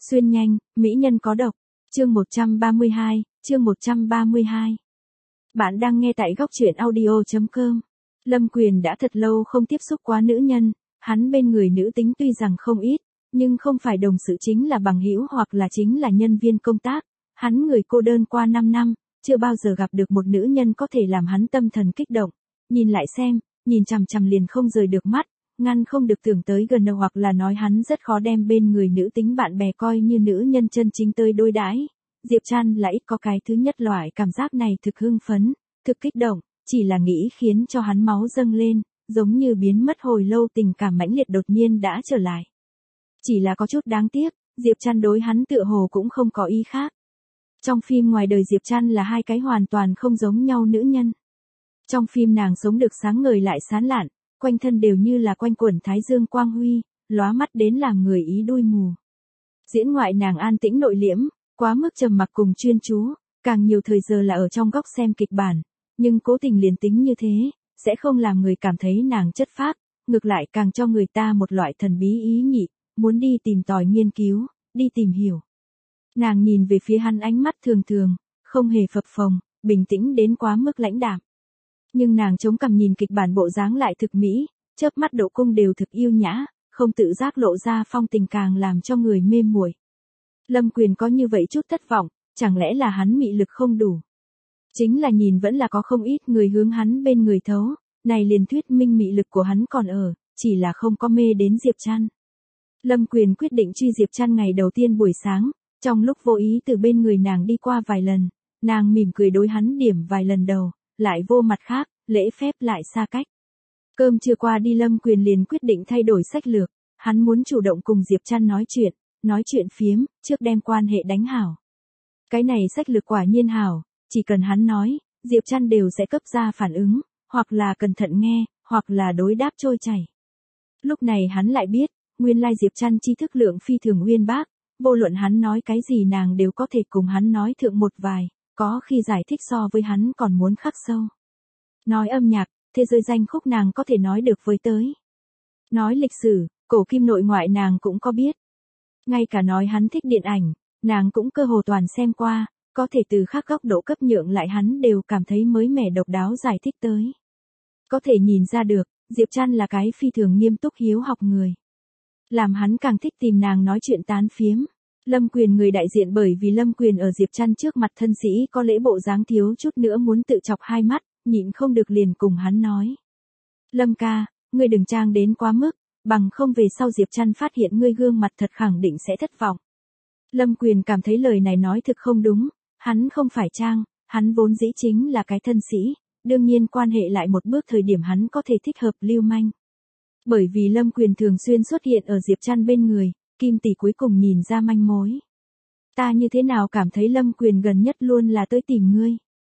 Xuyên nhanh, mỹ nhân có độc. Chương 132, chương 132. Bạn đang nghe tại góc truyện audio.com. Lâm Quyền đã thật lâu không tiếp xúc quá nữ nhân, hắn bên người nữ tính tuy rằng không ít, nhưng không phải đồng sự chính là bằng hữu hoặc là chính là nhân viên công tác. Hắn người cô đơn qua 5 năm, chưa bao giờ gặp được một nữ nhân có thể làm hắn tâm thần kích động. Nhìn lại xem, nhìn chằm chằm liền không rời được mắt, ngăn không được tưởng tới gần đâu, hoặc là nói hắn rất khó đem bên người nữ tính bạn bè coi như nữ nhân chân chính tới đối đãi. Diệp Trăn là ít có cái thứ nhất loại cảm giác này, thực hưng phấn, thực kích động, chỉ là nghĩ khiến cho hắn máu dâng lên, giống như biến mất hồi lâu tình cảm mãnh liệt đột nhiên đã trở lại. Chỉ là có chút đáng tiếc, Diệp Trăn đối hắn tựa hồ cũng không có ý khác. Trong phim ngoài đời Diệp Trăn là hai cái hoàn toàn không giống nhau nữ nhân. Trong phim nàng sống được sáng ngời lại sáng lạn, quanh thân đều như là quanh quẩn thái dương quang huy, lóa mắt đến làm người ý đôi mù. Diễn ngoại nàng an tĩnh nội liễm, quá mức trầm mặc cùng chuyên chú, càng nhiều thời giờ là ở trong góc xem kịch bản, nhưng cố tình liền tính như thế, sẽ không làm người cảm thấy nàng chất phác, ngược lại càng cho người ta một loại thần bí ý nhị, muốn đi tìm tòi nghiên cứu, đi tìm hiểu. Nàng nhìn về phía hắn ánh mắt thường thường, không hề phập phồng, bình tĩnh đến quá mức lãnh đạm. Nhưng nàng chống cằm nhìn kịch bản bộ dáng lại thực mỹ, chớp mắt độ cung đều thực yêu nhã, không tự giác lộ ra phong tình càng làm cho người mê muội. Lâm Quyền có như vậy chút thất vọng, chẳng lẽ là hắn mị lực không đủ? Chính là nhìn vẫn là có không ít người hướng hắn bên người thấu, này liền thuyết minh mị lực của hắn còn ở, chỉ là không có mê đến Diệp Trăn. Lâm Quyền quyết định truy Diệp Trăn ngày đầu tiên buổi sáng, trong lúc vô ý từ bên người nàng đi qua vài lần, nàng mỉm cười đối hắn điểm vài lần đầu, lại vô mặt khác, lễ phép lại xa cách. Cơm trưa qua đi Lâm Quyền liền quyết định thay đổi sách lược, hắn muốn chủ động cùng Diệp Trăn nói chuyện phiếm, trước đem quan hệ đánh hảo. Cái này sách lược quả nhiên hảo, chỉ cần hắn nói, Diệp Trăn đều sẽ cấp ra phản ứng, hoặc là cẩn thận nghe, hoặc là đối đáp trôi chảy. Lúc này hắn lại biết, nguyên lai Diệp Trăn tri thức lượng phi thường uyên bác, vô luận hắn nói cái gì nàng đều có thể cùng hắn nói thượng một vài, có khi giải thích so với hắn còn muốn khắc sâu. Nói âm nhạc, thế giới danh khúc nàng có thể nói được với tới. Nói lịch sử, cổ kim nội ngoại nàng cũng có biết. Ngay cả nói hắn thích điện ảnh, nàng cũng cơ hồ toàn xem qua, có thể từ khác góc độ cấp nhượng lại hắn đều cảm thấy mới mẻ độc đáo giải thích tới. Có thể nhìn ra được, Diệp Trăn là cái phi thường nghiêm túc hiếu học người. Làm hắn càng thích tìm nàng nói chuyện tán phiếm. Lâm Quyền người đại diện bởi vì Lâm Quyền ở Diệp Trăn trước mặt thân sĩ có lễ bộ dáng thiếu chút nữa muốn tự chọc hai mắt, nhịn không được liền cùng hắn nói. Lâm ca, ngươi đừng trang đến quá mức, bằng không về sau Diệp Trăn phát hiện ngươi gương mặt thật khẳng định sẽ thất vọng. Lâm Quyền cảm thấy lời này nói thực không đúng, hắn không phải trang, hắn vốn dĩ chính là cái thân sĩ, đương nhiên quan hệ lại một bước thời điểm hắn có thể thích hợp lưu manh. Bởi vì Lâm Quyền thường xuyên xuất hiện ở Diệp Trăn bên người, Kim tỷ cuối cùng nhìn ra manh mối. Ta như thế nào cảm thấy Lâm Quyền gần nhất luôn là tới tìm ngươi.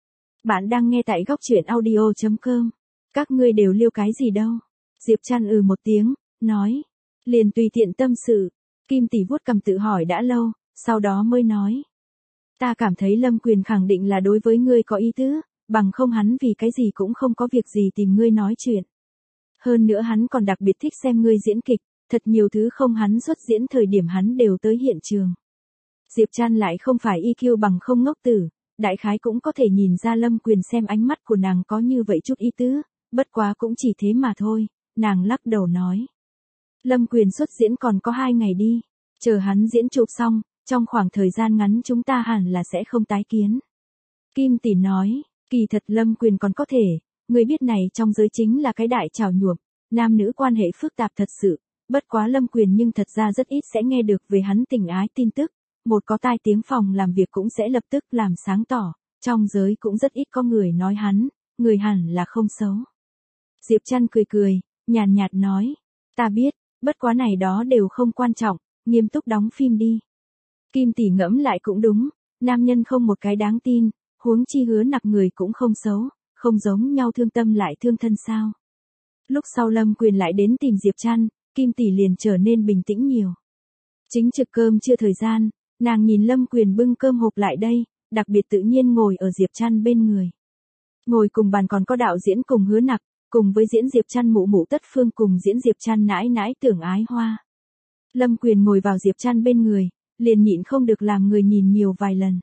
Bạn đang nghe tại góc truyện audio.com. Các ngươi đều liêu cái gì đâu. Diệp Trăn một tiếng, nói. Liền tùy tiện tâm sự. Kim tỷ vuốt cằm tự hỏi đã lâu, sau đó mới nói. Ta cảm thấy Lâm Quyền khẳng định là đối với ngươi có ý tứ, bằng không hắn vì cái gì cũng không có việc gì tìm ngươi nói chuyện. Hơn nữa hắn còn đặc biệt thích xem ngươi diễn kịch, thật nhiều thứ không hắn xuất diễn thời điểm hắn đều tới hiện trường. Diệp Trăn lại không phải IQ bằng không ngốc tử, đại khái cũng có thể nhìn ra Lâm Quyền xem ánh mắt của nàng có như vậy chút ý tứ, bất quá cũng chỉ thế mà thôi, nàng lắc đầu nói. Lâm Quyền xuất diễn còn có 2 ngày đi, chờ hắn diễn chụp xong, trong khoảng thời gian ngắn chúng ta hẳn là sẽ không tái kiến. Kim tỷ nói, kỳ thật Lâm Quyền còn có thể, người biết này trong giới chính là cái đại trào nhuộm, nam nữ quan hệ phức tạp thật sự, bất quá Lâm Quyền nhưng thật ra rất ít sẽ nghe được về hắn tình ái tin tức, một có tai tiếng phòng làm việc cũng sẽ lập tức làm sáng tỏ, trong giới cũng rất ít có người nói hắn, người hẳn là không xấu. Diệp Trăn cười cười, nhàn nhạt nói, ta biết, bất quá này đó đều không quan trọng, nghiêm túc đóng phim đi. Kim tỷ ngẫm lại cũng đúng, nam nhân không một cái đáng tin, huống chi Hứa Nặc người cũng không xấu, không giống nhau thương tâm lại thương thân sao. Lúc sau Lâm Quyền lại đến tìm Diệp Trăn, Kim tỷ liền trở nên bình tĩnh nhiều. Chính trực cơm chưa thời gian, nàng nhìn Lâm Quyền bưng cơm hộp lại đây, đặc biệt tự nhiên ngồi ở Diệp Trăn bên người. Ngồi cùng bàn còn có đạo diễn cùng Hứa Nặc, cùng với diễn Diệp Trăn mụ mụ Tất Phương cùng diễn Diệp Trăn nãi nãi Tưởng Ái Hoa. Lâm Quyền ngồi vào Diệp Trăn bên người, liền nhịn không được làm người nhìn nhiều vài lần.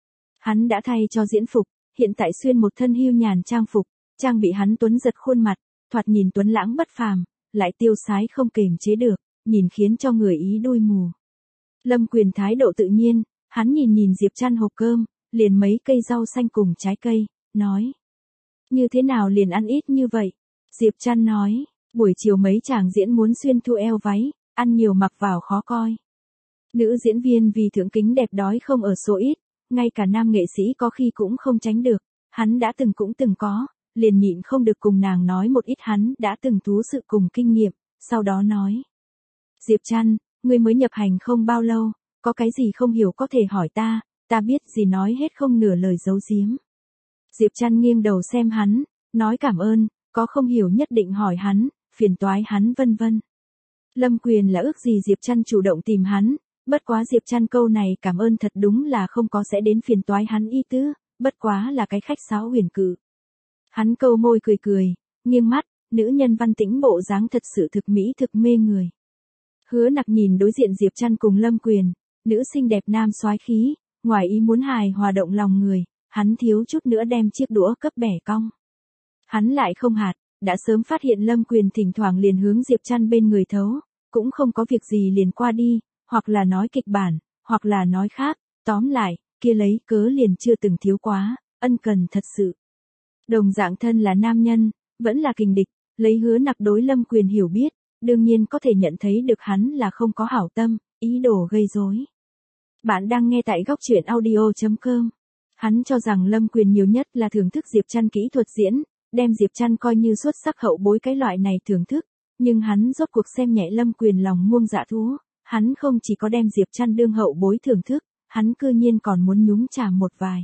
Hắn đã thay cho diễn phục, hiện tại xuyên một thân hưu nhàn trang phục, trang bị hắn tuấn giật khuôn mặt, thoạt nhìn tuấn lãng bất phàm, lại tiêu sái không kềm chế được, nhìn khiến cho người ý đôi mù. Lâm Quyền thái độ tự nhiên, hắn nhìn Diệp Trăn hộp cơm, liền mấy cây rau xanh cùng trái cây, nói. Như thế nào liền ăn ít như vậy? Diệp Trăn nói, buổi chiều mấy chàng diễn muốn xuyên thu eo váy, ăn nhiều mặc vào khó coi. Nữ diễn viên vì thượng kính đẹp đói không ở số ít, ngay cả nam nghệ sĩ có khi cũng không tránh được, hắn đã cũng từng có, liền nhịn không được cùng nàng nói một ít hắn đã từng thú sự cùng kinh nghiệm, sau đó nói. Diệp Trăn, ngươi mới nhập hành không bao lâu, có cái gì không hiểu có thể hỏi ta biết gì nói hết không nửa lời giấu giếm. Diệp Trăn nghiêng đầu xem hắn, nói cảm ơn, có không hiểu nhất định hỏi hắn, phiền toái hắn vân vân. Lâm Quyền là ước gì Diệp Trăn chủ động tìm hắn, bất quá Diệp Trăn câu này cảm ơn thật đúng là không có sẽ đến phiền toái hắn ý tứ, bất quá là cái khách sáo huyền cự. Hắn câu môi cười, nghiêng mắt, nữ nhân văn tĩnh bộ dáng thật sự thực mỹ thực mê người. Hứa Nặc nhìn đối diện Diệp Trăn cùng Lâm Quyền, nữ xinh đẹp nam soái khí, ngoài ý muốn hài hòa động lòng người, hắn thiếu chút nữa đem chiếc đũa cấp bẻ cong. Hắn lại không hạt, đã sớm phát hiện Lâm Quyền thỉnh thoảng liền hướng Diệp Trăn bên người thấu, cũng không có việc gì liền qua đi, hoặc là nói kịch bản, hoặc là nói khác, tóm lại, kia lấy cớ liền chưa từng thiếu quá, ân cần thật sự. Đồng dạng thân là nam nhân, vẫn là kình địch, lấy Hứa Nặc đối Lâm Quyền hiểu biết, đương nhiên có thể nhận thấy được hắn là không có hảo tâm, ý đồ gây rối. Bạn đang nghe tại góc truyện audio.com. Hắn cho rằng Lâm Quyền nhiều nhất là thưởng thức Diệp Trăn kỹ thuật diễn, đem Diệp Trăn coi như xuất sắc hậu bối cái loại này thưởng thức, nhưng hắn rốt cuộc xem nhẹ Lâm Quyền lòng muông dạ thú, hắn không chỉ có đem Diệp Trăn đương hậu bối thưởng thức, hắn cư nhiên còn muốn nhúng chàm một vài.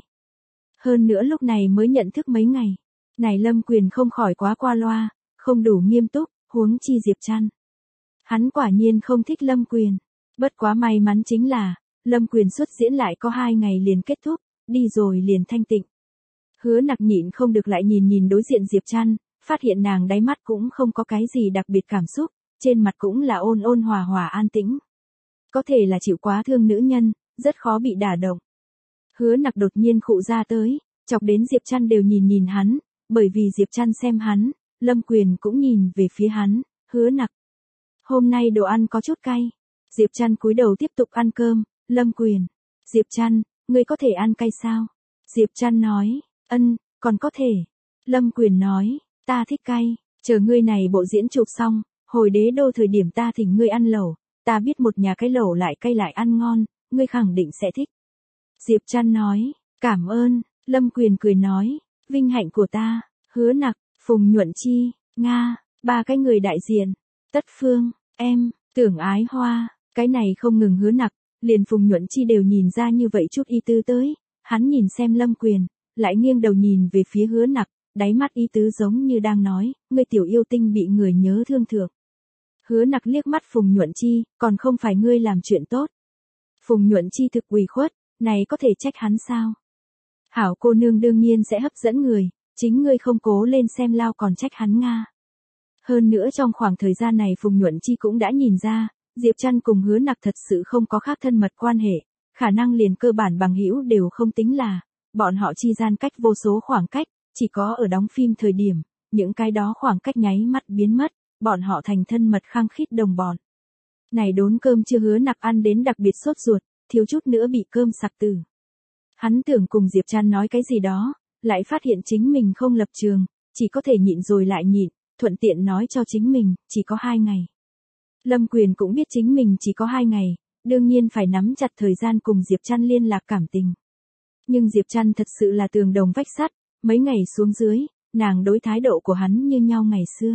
Hơn nữa lúc này mới nhận thức mấy ngày, này Lâm Quyền không khỏi quá qua loa, không đủ nghiêm túc, huống chi Diệp Trăn. Hắn quả nhiên không thích Lâm Quyền, bất quá may mắn chính là, Lâm Quyền xuất diễn lại có 2 ngày liền kết thúc, đi rồi liền thanh tịnh. Hứa Nặc nhịn không được lại nhìn đối diện Diệp Trăn, phát hiện nàng đáy mắt cũng không có cái gì đặc biệt cảm xúc, trên mặt cũng là ôn hòa hòa an tĩnh. Có thể là chịu quá thương nữ nhân, rất khó bị đả động. Hứa Nặc đột nhiên khụ ra tới, chọc đến Diệp Trăn đều nhìn hắn, bởi vì Diệp Trăn xem hắn, Lâm Quyền cũng nhìn về phía hắn, Hứa Nặc. Hôm nay đồ ăn có chút cay. Diệp Trăn cúi đầu tiếp tục ăn cơm, Lâm Quyền. Diệp Trăn, ngươi có thể ăn cay sao? Diệp Trăn nói, còn có thể. Lâm Quyền nói, ta thích cay, chờ ngươi này bộ diễn chụp xong, hồi Đế Đô thời điểm ta thỉnh ngươi ăn lẩu, ta biết một nhà cái lẩu lại cay lại ăn ngon, ngươi khẳng định sẽ thích. Diệp Trăn nói, cảm ơn. Lâm Quyền cười nói, vinh hạnh của ta. Hứa Nặc, Phùng Nhuận Chi, Nga, 3 cái người đại diện. Tất Phương, em, Tưởng Ái Hoa, cái này không ngừng Hứa Nặc, liền Phùng Nhuận Chi đều nhìn ra như vậy chút ý tứ tới, hắn nhìn xem Lâm Quyền, lại nghiêng đầu nhìn về phía Hứa Nặc, đáy mắt ý tứ giống như đang nói, ngươi tiểu yêu tinh bị người nhớ thương thượng. Hứa Nặc liếc mắt Phùng Nhuận Chi, còn không phải ngươi làm chuyện tốt. Phùng Nhuận Chi thực ủy khuất, này có thể trách hắn sao? Hảo cô nương đương nhiên sẽ hấp dẫn người, chính ngươi không cố lên xem lao còn trách hắn Nga. Hơn nữa trong khoảng thời gian này Phùng Nhuận Chi cũng đã nhìn ra, Diệp Trăn cùng Hứa Nặc thật sự không có khác thân mật quan hệ, khả năng liền cơ bản bằng hữu đều không tính là, bọn họ chi gian cách vô số khoảng cách, chỉ có ở đóng phim thời điểm, những cái đó khoảng cách nháy mắt biến mất, bọn họ thành thân mật khăng khít đồng bọn. Này đốn cơm chưa Hứa Nặc ăn đến đặc biệt sốt ruột, thiếu chút nữa bị cơm sặc tử. Hắn tưởng cùng Diệp Trăn nói cái gì đó, lại phát hiện chính mình không lập trường, chỉ có thể nhịn rồi lại nhịn, thuận tiện nói cho chính mình, chỉ có 2 ngày. Lâm Quyền cũng biết chính mình chỉ có 2 ngày, đương nhiên phải nắm chặt thời gian cùng Diệp Trăn liên lạc cảm tình. Nhưng Diệp Trăn thật sự là tường đồng vách sắt, mấy ngày xuống dưới, nàng đối thái độ của hắn như nhau ngày xưa.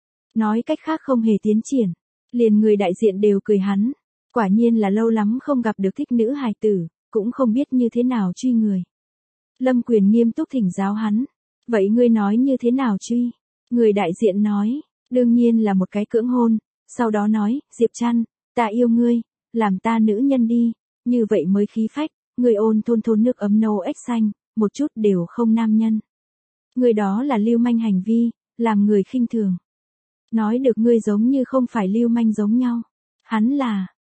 Nói cách khác không hề tiến triển, liền người đại diện đều cười hắn, quả nhiên là lâu lắm không gặp được thích nữ hài tử, cũng không biết như thế nào truy người. Lâm Quyền nghiêm túc thỉnh giáo hắn, vậy ngươi nói như thế nào truy? Người đại diện nói, đương nhiên là một cái cưỡng hôn, sau đó nói, Diệp Trăn, ta yêu ngươi, làm ta nữ nhân đi, như vậy mới khí phách, ngươi ôn thôn nước ấm nâu ếch xanh, một chút đều không nam nhân. Ngươi đó là lưu manh hành vi, làm người khinh thường. Nói được ngươi giống như không phải lưu manh giống nhau. Hắn là,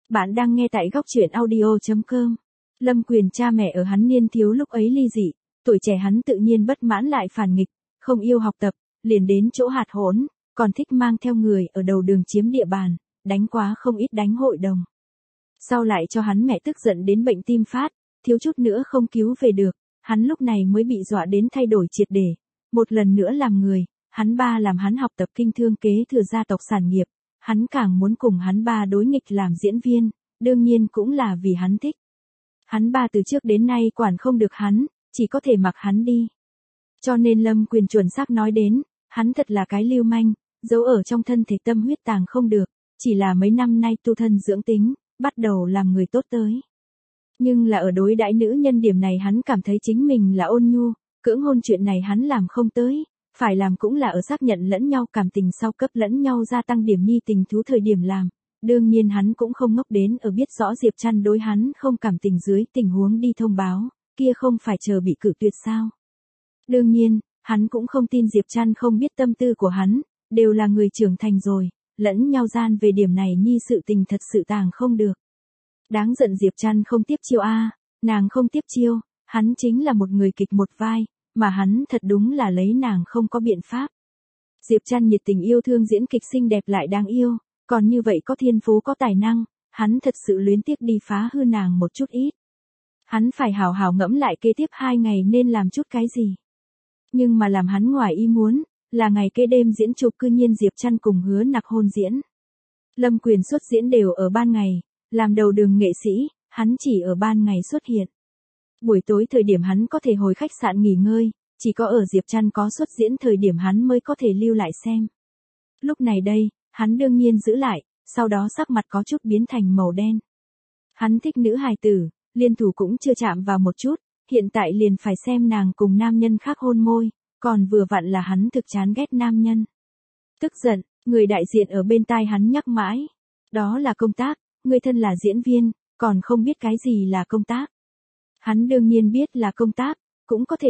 Bạn đang nghe tại góc truyện audio.com. Lâm Quyền cha mẹ ở hắn niên thiếu lúc ấy ly dị, tuổi trẻ hắn tự nhiên bất mãn lại phản nghịch, không yêu học tập, liền đến chỗ hạt hỗn, còn thích mang theo người ở đầu đường chiếm địa bàn, đánh quá không ít đánh hội đồng. Sau lại cho hắn mẹ tức giận đến bệnh tim phát, thiếu chút nữa không cứu về được, hắn lúc này mới bị dọa đến thay đổi triệt để, một lần nữa làm người, hắn ba làm hắn học tập kinh thương kế thừa gia tộc sản nghiệp, hắn càng muốn cùng hắn ba đối nghịch làm diễn viên, đương nhiên cũng là vì hắn thích. Hắn ba từ trước đến nay quản không được hắn, chỉ có thể mặc hắn đi. Cho nên Lâm Quyền chuẩn xác nói đến, hắn thật là cái lưu manh, giấu ở trong thân thể tâm huyết tàng không được, chỉ là mấy năm nay tu thân dưỡng tính, bắt đầu làm người tốt tới. Nhưng là ở đối đãi nữ nhân điểm này hắn cảm thấy chính mình là ôn nhu, cưỡng hôn chuyện này hắn làm không tới, phải làm cũng là ở xác nhận lẫn nhau cảm tình sau cấp lẫn nhau gia tăng điểm nhi tình thú thời điểm làm. Đương nhiên hắn cũng không ngốc đến ở biết rõ Diệp Trăn đối hắn không cảm tình dưới tình huống đi thông báo, kia không phải chờ bị cự tuyệt sao. Đương nhiên, hắn cũng không tin Diệp Trăn không biết tâm tư của hắn, đều là người trưởng thành rồi, lẫn nhau gian về điểm này nhi sự tình thật sự tàng không được. Đáng giận Diệp Trăn không tiếp chiêu nàng không tiếp chiêu, hắn chính là một người kịch một vai, mà hắn thật đúng là lấy nàng không có biện pháp. Diệp Trăn nhiệt tình yêu thương diễn kịch xinh đẹp lại đáng yêu, còn như vậy có thiên phú có tài năng, hắn thật sự luyến tiếc đi phá hư nàng một chút ít. Hắn phải hào hào ngẫm lại kế tiếp 2 ngày nên làm chút cái gì. Nhưng mà làm hắn ngoài ý muốn, là ngày kế đêm diễn chụp cư nhiên Diệp Trăn cùng Hứa Nặc hôn diễn. Lâm Quyền xuất diễn đều ở ban ngày, làm đầu đường nghệ sĩ, hắn chỉ ở ban ngày xuất hiện. Buổi tối thời điểm hắn có thể hồi khách sạn nghỉ ngơi, chỉ có ở Diệp Trăn có xuất diễn thời điểm hắn mới có thể lưu lại xem. Lúc này đây, hắn đương nhiên giữ lại, sau đó sắc mặt có chút biến thành màu đen. Hắn thích nữ hài tử, liên thủ cũng chưa chạm vào một chút, hiện tại liền phải xem nàng cùng nam nhân khác hôn môi, còn vừa vặn là hắn thực chán ghét nam nhân. Tức giận, người đại diện ở bên tai hắn nhắc mãi. Đó là công tác, người thân là diễn viên, còn không biết cái gì là công tác. Hắn đương nhiên biết là công tác, cũng có thể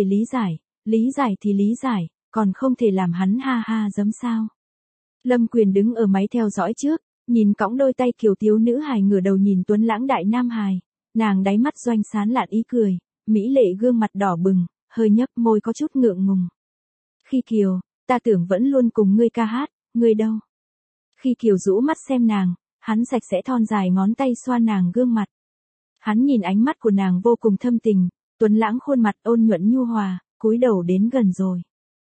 lý giải thì lý giải, còn không thể làm hắn ha ha giấm sao. Lâm Quyền đứng ở máy theo dõi trước, nhìn cõng đôi tay kiều tiếu nữ hài ngửa đầu nhìn tuấn lãng đại nam hài, nàng đáy mắt doanh sán lạn ý cười, mỹ lệ gương mặt đỏ bừng, hơi nhấp môi có chút ngượng ngùng. Khi Kiều, ta tưởng vẫn luôn cùng ngươi ca hát, ngươi đâu? Khi Kiều rũ mắt xem nàng, hắn sạch sẽ thon dài ngón tay xoa nàng gương mặt. Hắn nhìn ánh mắt của nàng vô cùng thâm tình, tuấn lãng khuôn mặt ôn nhuận nhu hòa, cúi đầu đến gần rồi.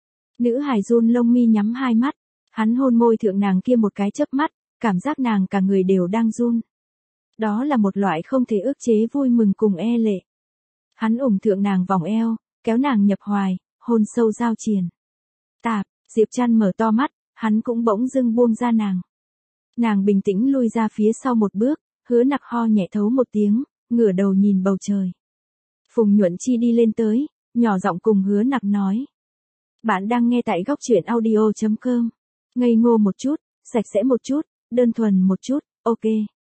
Nữ hài run lông mi nhắm hai mắt, hắn hôn môi thượng nàng kia một cái chớp mắt, cảm giác nàng cả người đều đang run. Đó là một loại không thể ước chế vui mừng cùng e lệ. Hắn ủng thượng nàng vòng eo, kéo nàng nhập hoài, hôn sâu giao triền. Tạp, Diệp Trăn mở to mắt, hắn cũng bỗng dưng buông ra nàng. Nàng bình tĩnh lui ra phía sau một bước, Hứa Nặc ho nhẹ thấu một tiếng, ngửa đầu nhìn bầu trời. Phùng Nhuận Chi đi lên tới, nhỏ giọng cùng Hứa Nặc nói. Bạn đang nghe tại góc truyện audio.com. Ngây ngô một chút, sạch sẽ một chút, đơn thuần một chút, ok.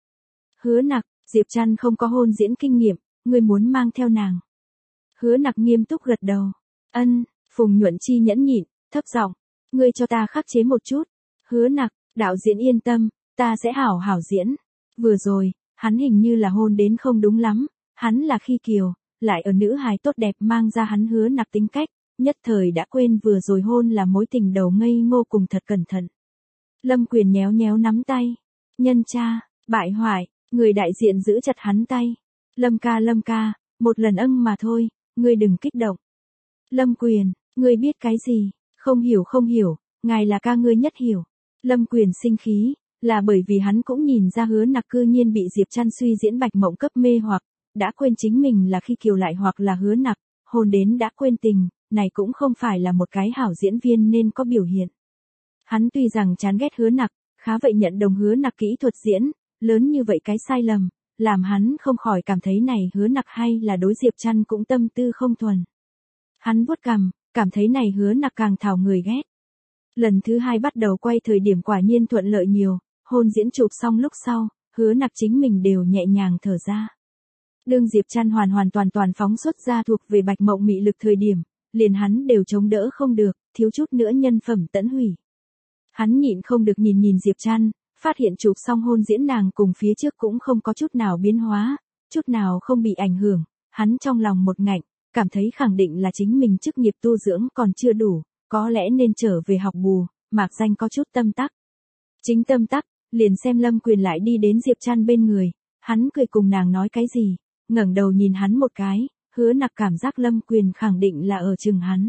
Hứa Nặc, Diệp Trăn không có hôn diễn kinh nghiệm, ngươi muốn mang theo nàng. Hứa Nặc nghiêm túc gật đầu. Ân, Phùng Nhuận Chi nhẫn nhịn, thấp giọng, ngươi cho ta khắc chế một chút. Hứa Nặc, đạo diễn yên tâm, ta sẽ hảo hảo diễn. Vừa rồi, hắn hình như là hôn đến không đúng lắm, hắn là Khi Kiều, lại ở nữ hài tốt đẹp mang ra hắn Hứa Nặc tính cách, nhất thời đã quên vừa rồi hôn là mối tình đầu ngây ngô cùng thật cẩn thận. Lâm Quyền nhéo nhéo nắm tay. Nhân cha, bại hoại, người đại diện giữ chặt hắn tay. Lâm ca, một lần mà thôi, ngươi đừng kích động. Lâm Quyền, ngươi biết cái gì? Không hiểu, ngài là ca ngươi nhất hiểu. Lâm Quyền sinh khí, là bởi vì hắn cũng nhìn ra Hứa Nặc cư nhiên bị Diệp Trăn suy diễn bạch mộng cấp mê hoặc, đã quên chính mình là Khi Kiều lại hoặc là Hứa Nặc, hôn đến đã quên tình, này cũng không phải là một cái hảo diễn viên nên có biểu hiện. Hắn tuy rằng chán ghét Hứa Nặc, khá vậy nhận đồng Hứa Nặc kỹ thuật diễn, lớn như vậy cái sai lầm, làm hắn không khỏi cảm thấy này Hứa Nặc hay là đối Diệp Trăn cũng tâm tư không thuần. Hắn vuốt cằm, cảm thấy này Hứa Nặc càng thảo người ghét. Lần thứ 2 bắt đầu quay thời điểm quả nhiên thuận lợi nhiều, hôn diễn chụp xong lúc sau, Hứa Nặc chính mình đều nhẹ nhàng thở ra. Đương Diệp Trăn hoàn toàn phóng xuất ra thuộc về bạch mộng mị lực thời điểm, liền hắn đều chống đỡ không được, thiếu chút nữa nhân phẩm tẫn hủy. Hắn nhịn không được nhìn Diệp Trăn, phát hiện chụp xong hôn diễn nàng cùng phía trước cũng không có chút nào biến hóa, chút nào không bị ảnh hưởng, hắn trong lòng một ngạnh, cảm thấy khẳng định là chính mình chức nghiệp tu dưỡng còn chưa đủ, có lẽ nên trở về học bù, mạc danh có chút tâm tắc. Chính tâm tắc, liền xem Lâm Quyền lại đi đến Diệp Trăn bên người, hắn cười cùng nàng nói cái gì, ngẩng đầu nhìn hắn một cái, Hứa Nặc cảm giác Lâm Quyền khẳng định là ở chừng hắn.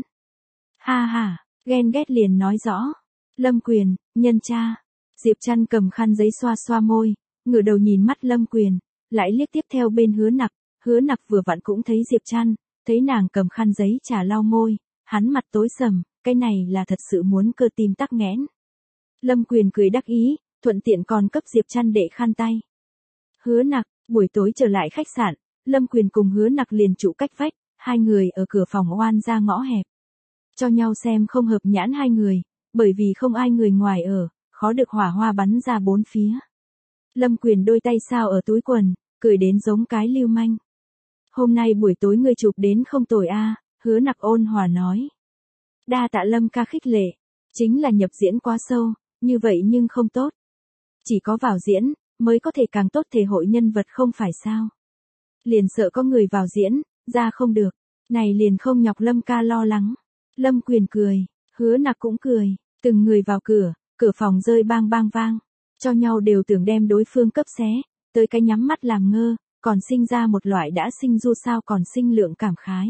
Ha ha, ghen ghét liền nói rõ. Lâm Quyền, nhân cha. Diệp Trăn cầm khăn giấy xoa xoa môi, ngửa đầu nhìn mắt Lâm Quyền, lại liếc tiếp theo bên Hứa Nặc vừa vặn cũng thấy Diệp Trăn, thấy nàng cầm khăn giấy trà lau môi, hắn mặt tối sầm, cái này là thật sự muốn cơ tim tắc nghẽn. Lâm Quyền cười đắc ý, thuận tiện còn cấp Diệp Trăn đệ khăn tay. Hứa Nặc, buổi tối trở lại khách sạn, Lâm Quyền cùng Hứa Nặc liền trụ cách vách, hai người ở cửa phòng oan ra ngõ hẹp. Cho nhau xem không hợp nhãn hai người, bởi vì không ai người ngoài ở, khó được hỏa hoa bắn ra bốn phía. Lâm Quyền đôi tay sao ở túi quần, cười đến giống cái lưu manh. Hôm nay buổi tối ngươi chụp đến không tồi a, Hứa Nặc ôn hòa nói. Đa tạ Lâm ca khích lệ, chính là nhập diễn quá sâu, như vậy nhưng không tốt. Chỉ có vào diễn, mới có thể càng tốt thể hội nhân vật không phải sao. Liền sợ có người vào diễn, ra không được, này liền không nhọc Lâm ca lo lắng. Lâm Quyền cười, Hứa Nặc cũng cười, từng người vào cửa, cửa phòng rơi bang bang vang, cho nhau đều tưởng đem đối phương cấp xé, tới cái nhắm mắt làm ngơ, còn sinh ra một loại đã sinh dù sao còn sinh lượng cảm khái.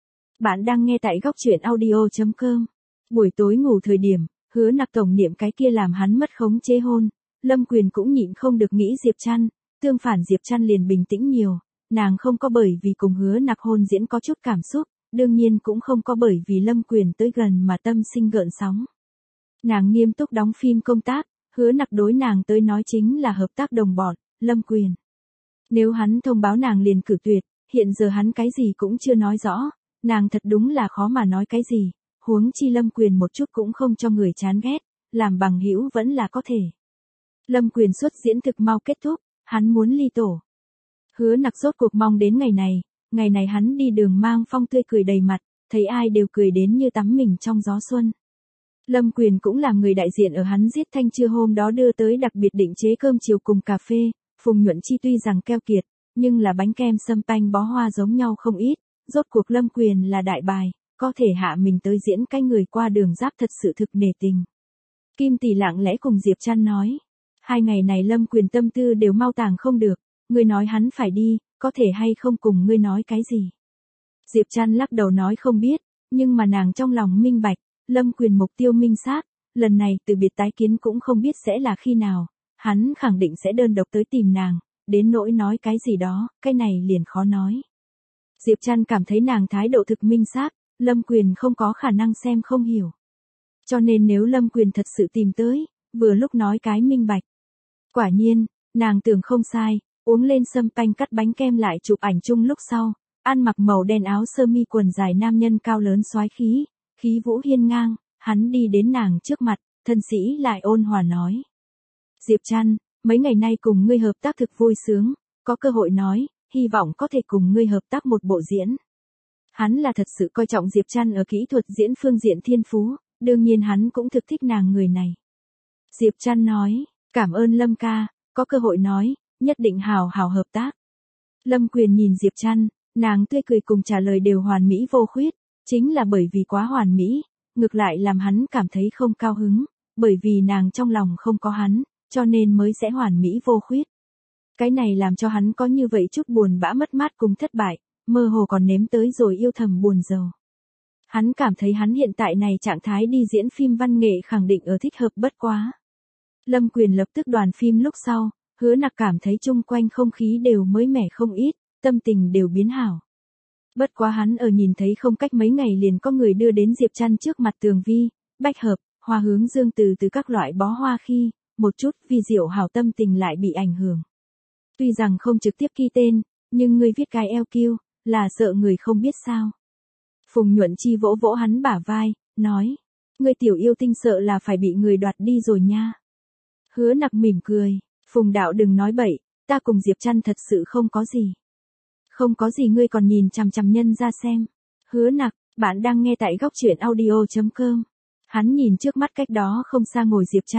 Bạn đang nghe tại góc truyện audio.com. Buổi tối ngủ thời điểm, Hứa Nặc tổng niệm cái kia làm hắn mất khống chế hôn, Lâm Quyền cũng nhịn không được nghĩ Diệp Trăn, tương phản Diệp Trăn liền bình tĩnh nhiều, nàng không có bởi vì cùng Hứa Nặc hôn diễn có chút cảm xúc, đương nhiên cũng không có bởi vì Lâm Quyền tới gần mà tâm sinh gợn sóng. Nàng nghiêm túc đóng phim công tác, Hứa Nặc đối nàng tới nói chính là hợp tác đồng bọn, Lâm Quyền. Nếu hắn thông báo nàng liền cử tuyệt, hiện giờ hắn cái gì cũng chưa nói rõ, nàng thật đúng là khó mà nói cái gì, huống chi Lâm Quyền một chút cũng không cho người chán ghét, làm bằng hữu vẫn là có thể. Lâm Quyền xuất diễn thực mau kết thúc, hắn muốn ly tổ. Hứa Nặc rốt cuộc mong đến ngày này hắn đi đường mang phong tươi cười đầy mặt, thấy ai đều cười đến như tắm mình trong gió xuân. Lâm Quyền cũng là người đại diện ở hắn giết Thanh Trưa hôm đó đưa tới đặc biệt định chế cơm chiều cùng cà phê, Phùng Nhuận Chi tuy rằng keo kiệt, nhưng là bánh kem sâm panh bó hoa giống nhau không ít, rốt cuộc Lâm Quyền là đại bài, có thể hạ mình tới diễn cái người qua đường giáp thật sự thực nể tình. Kim Tỷ lặng lẽ cùng Diệp Trăn nói, 2 ngày này Lâm Quyền tâm tư đều mau tàng không được, ngươi nói hắn phải đi, có thể hay không cùng ngươi nói cái gì. Diệp Trăn lắc đầu nói không biết, nhưng mà nàng trong lòng minh bạch, Lâm Quyền mục tiêu minh xác, lần này từ biệt tái kiến cũng không biết sẽ là khi nào, hắn khẳng định sẽ đơn độc tới tìm nàng, đến nỗi nói cái gì đó, cái này liền khó nói. Diệp Trăn cảm thấy nàng thái độ thực minh xác, Lâm Quyền không có khả năng xem không hiểu. Cho nên nếu Lâm Quyền thật sự tìm tới, vừa lúc nói cái minh bạch. Quả nhiên, nàng tưởng không sai, uống lên sâm panh cắt bánh kem lại chụp ảnh chung lúc sau, ăn mặc màu đen áo sơ mi quần dài nam nhân cao lớn soái khí, khí vũ hiên ngang, hắn đi đến nàng trước mặt, thân sĩ lại ôn hòa nói. Diệp Trăn, mấy ngày nay cùng ngươi hợp tác thực vui sướng, có cơ hội nói, hy vọng có thể cùng ngươi hợp tác một bộ diễn. Hắn là thật sự coi trọng Diệp Trăn ở kỹ thuật diễn phương diện thiên phú, đương nhiên hắn cũng thực thích nàng người này. Diệp Trăn nói, cảm ơn Lâm ca, có cơ hội nói, nhất định hào hào hợp tác. Lâm Quyền nhìn Diệp Trăn, nàng tươi cười cùng trả lời đều hoàn mỹ vô khuyết, chính là bởi vì quá hoàn mỹ, ngược lại làm hắn cảm thấy không cao hứng, bởi vì nàng trong lòng không có hắn, cho nên mới sẽ hoàn mỹ vô khuyết. Cái này làm cho hắn có như vậy chút buồn bã mất mát cùng thất bại, mơ hồ còn nếm tới rồi yêu thầm buồn rầu. Hắn cảm thấy hắn hiện tại này trạng thái đi diễn phim văn nghệ khẳng định ở thích hợp bất quá. Lâm Quyền lập tức đoàn phim lúc sau, Hứa Nặc cảm thấy chung quanh không khí đều mới mẻ không ít, tâm tình đều biến hảo. Bất quá hắn ở nhìn thấy không cách mấy ngày liền có người đưa đến Diệp Trăn trước mặt tường vi, bách hợp, hoa hướng dương từ các loại bó hoa khi, một chút vi diệu hảo tâm tình lại bị ảnh hưởng. Tuy rằng không trực tiếp ghi tên, nhưng ngươi viết cái LQ, là sợ người không biết sao. Phùng Nhuận Chi vỗ vỗ hắn bả vai, nói, ngươi tiểu yêu tinh sợ là phải bị người đoạt đi rồi nha. Hứa Nặc mỉm cười, Phùng đạo đừng nói bậy, ta cùng Diệp Trăn thật sự không có gì. Không có gì ngươi còn nhìn chằm chằm nhân ra xem. Hứa Nặc, bạn đang nghe tại góc truyện audio.com. Hắn nhìn trước mắt cách đó không xa ngồi Diệp Trăn,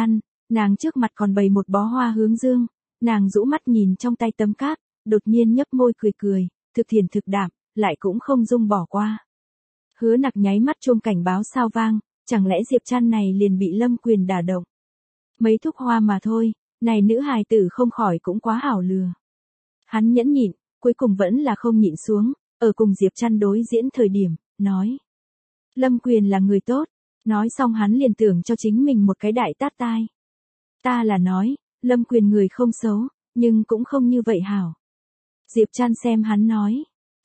Nàng trước mặt còn bày một bó hoa hướng dương, nàng rũ mắt nhìn trong tay tấm cáp, đột nhiên nhấp môi cười cười, thực thiền thực đạm, lại cũng không dung bỏ qua. Hứa Nặc nháy mắt chuông cảnh báo sao vang, chẳng lẽ Diệp Trăn này liền bị Lâm Quyền đả động. Mấy thúc hoa mà thôi, này nữ hài tử không khỏi cũng quá ảo lừa. Hắn nhẫn nhịn, cuối cùng vẫn là không nhịn xuống, ở cùng Diệp Trăn đối diễn thời điểm, nói. Lâm Quyền là người tốt, nói xong hắn liền tưởng cho chính mình một cái đại tát tai. Ta là nói, Lâm Quyền người không xấu, nhưng cũng không như vậy hảo. Diệp Trăn xem hắn nói.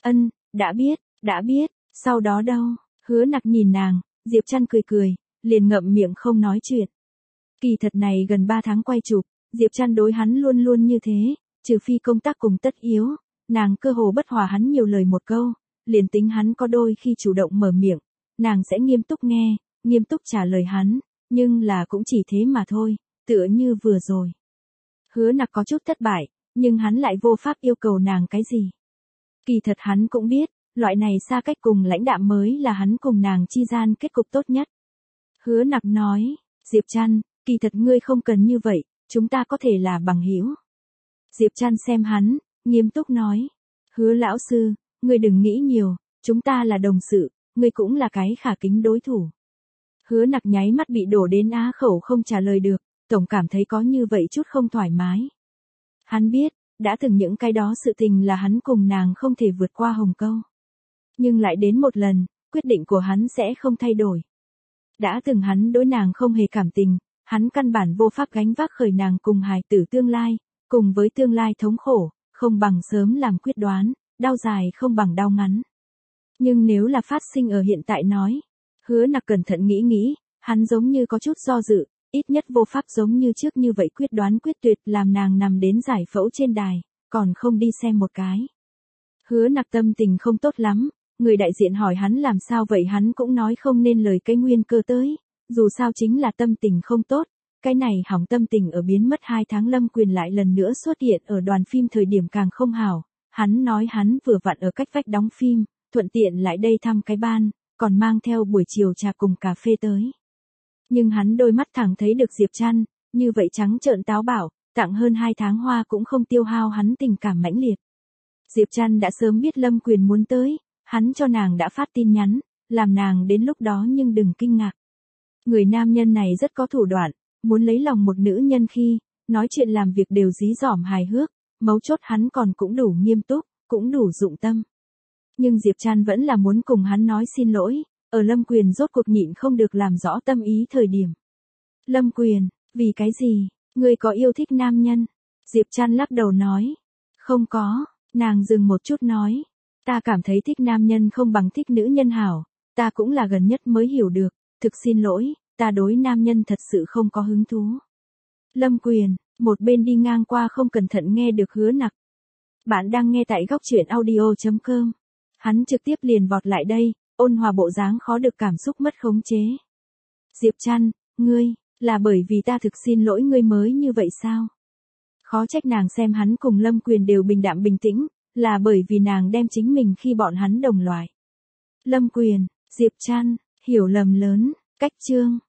Đã biết, sau đó đâu, Hứa Nặc nhìn nàng, Diệp Trăn cười cười, liền ngậm miệng không nói chuyện. Kỳ thật này gần 3 tháng quay chụp, Diệp Trăn đối hắn luôn luôn như thế, trừ phi công tác cùng tất yếu, nàng cơ hồ bất hòa hắn nhiều lời một câu, liền tính hắn có đôi khi chủ động mở miệng, nàng sẽ nghiêm túc nghe, nghiêm túc trả lời hắn, nhưng là cũng chỉ thế mà thôi, tựa như vừa rồi. Hứa Nặc có chút thất bại, nhưng hắn lại vô pháp yêu cầu nàng cái gì. Kỳ thật hắn cũng biết, loại này xa cách cùng lãnh đạm mới là hắn cùng nàng chi gian kết cục tốt nhất. Hứa Nặc nói, Diệp Trăn, kỳ thật ngươi không cần như vậy, chúng ta có thể là bằng hữu. Diệp Trăn xem hắn, nghiêm túc nói, Hứa lão sư, ngươi đừng nghĩ nhiều, chúng ta là đồng sự, ngươi cũng là cái khả kính đối thủ. Hứa Nặc nháy mắt bị đổ đến á khẩu không trả lời được, tổng cảm thấy có như vậy chút không thoải mái. Hắn biết, đã từng những cái đó sự tình là hắn cùng nàng không thể vượt qua hồng câu. Nhưng lại đến một lần, quyết định của hắn sẽ không thay đổi. Đã từng hắn đối nàng không hề cảm tình, hắn căn bản vô pháp gánh vác khởi nàng cùng hài tử tương lai, cùng với tương lai thống khổ, không bằng sớm làm quyết đoán, đau dài không bằng đau ngắn. Nhưng nếu là phát sinh ở hiện tại nói, Hứa Nặc cẩn thận nghĩ, hắn giống như có chút do dự, ít nhất vô pháp giống như trước như vậy quyết đoán quyết tuyệt làm nàng nằm đến giải phẫu trên đài, còn không đi xem một cái. Hứa Nặc tâm tình không tốt lắm, người đại diện hỏi hắn làm sao vậy hắn cũng nói không nên lời cái nguyên cơ tới, dù sao chính là tâm tình không tốt, cái này hỏng tâm tình ở biến mất 2 tháng Lâm Quyền lại lần nữa xuất hiện ở đoàn phim thời điểm càng không hảo, hắn nói hắn vừa vặn ở cách vách đóng phim, thuận tiện lại đây thăm cái ban, còn mang theo buổi chiều trà cùng cà phê tới. Nhưng hắn đôi mắt thẳng thấy được Diệp Trăn, như vậy trắng trợn táo bạo, tặng hơn 2 tháng hoa cũng không tiêu hao hắn tình cảm mãnh liệt. Diệp Trăn đã sớm biết Lâm Quyền muốn tới, hắn cho nàng đã phát tin nhắn, làm nàng đến lúc đó nhưng đừng kinh ngạc. Người nam nhân này rất có thủ đoạn, muốn lấy lòng một nữ nhân khi, nói chuyện làm việc đều dí dỏm hài hước, mấu chốt hắn còn cũng đủ nghiêm túc, cũng đủ dụng tâm. Nhưng Diệp Trăn vẫn là muốn cùng hắn nói xin lỗi, ở Lâm Quyền rốt cuộc nhịn không được làm rõ tâm ý thời điểm. Lâm Quyền, vì cái gì, ngươi có yêu thích nam nhân? Diệp Trăn lắc đầu nói. Không có, nàng dừng một chút nói. Ta cảm thấy thích nam nhân không bằng thích nữ nhân hảo, ta cũng là gần nhất mới hiểu được, thực xin lỗi, ta đối nam nhân thật sự không có hứng thú. Lâm Quyền, một bên đi ngang qua không cẩn thận nghe được Hứa Nặc. Bạn đang nghe tại góc truyện audio.com. Hắn trực tiếp liền vọt lại đây, ôn hòa bộ dáng khó được cảm xúc mất khống chế. Diệp Trăn, ngươi, là bởi vì ta thực xin lỗi ngươi mới như vậy sao? Khó trách nàng xem hắn cùng Lâm Quyền đều bình đạm bình tĩnh, là bởi vì nàng đem chính mình khi bọn hắn đồng loại. Lâm Quyền, Diệp Trăn, hiểu lầm lớn, cách chương.